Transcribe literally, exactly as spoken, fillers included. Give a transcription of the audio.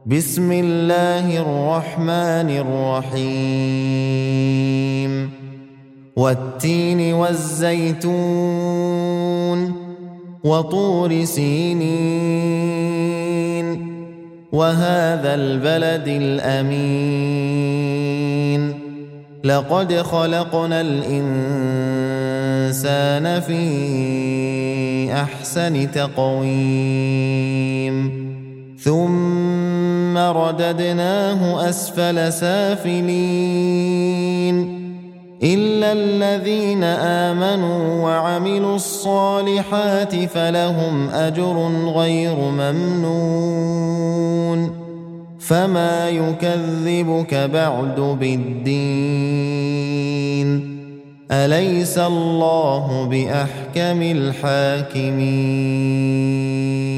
بسم الله الرحمن الرحيم والتين والزيتون وطور سينين وهذا البلد الأمين لقد خلقنا الإنسان في أحسن تقويم ثم رددناه أسفل سافلين إلا الذين آمنوا وعملوا الصالحات فلهم أجر غير ممنون فما يكذبك بعد بالدين أليس الله بأحكم الحاكمين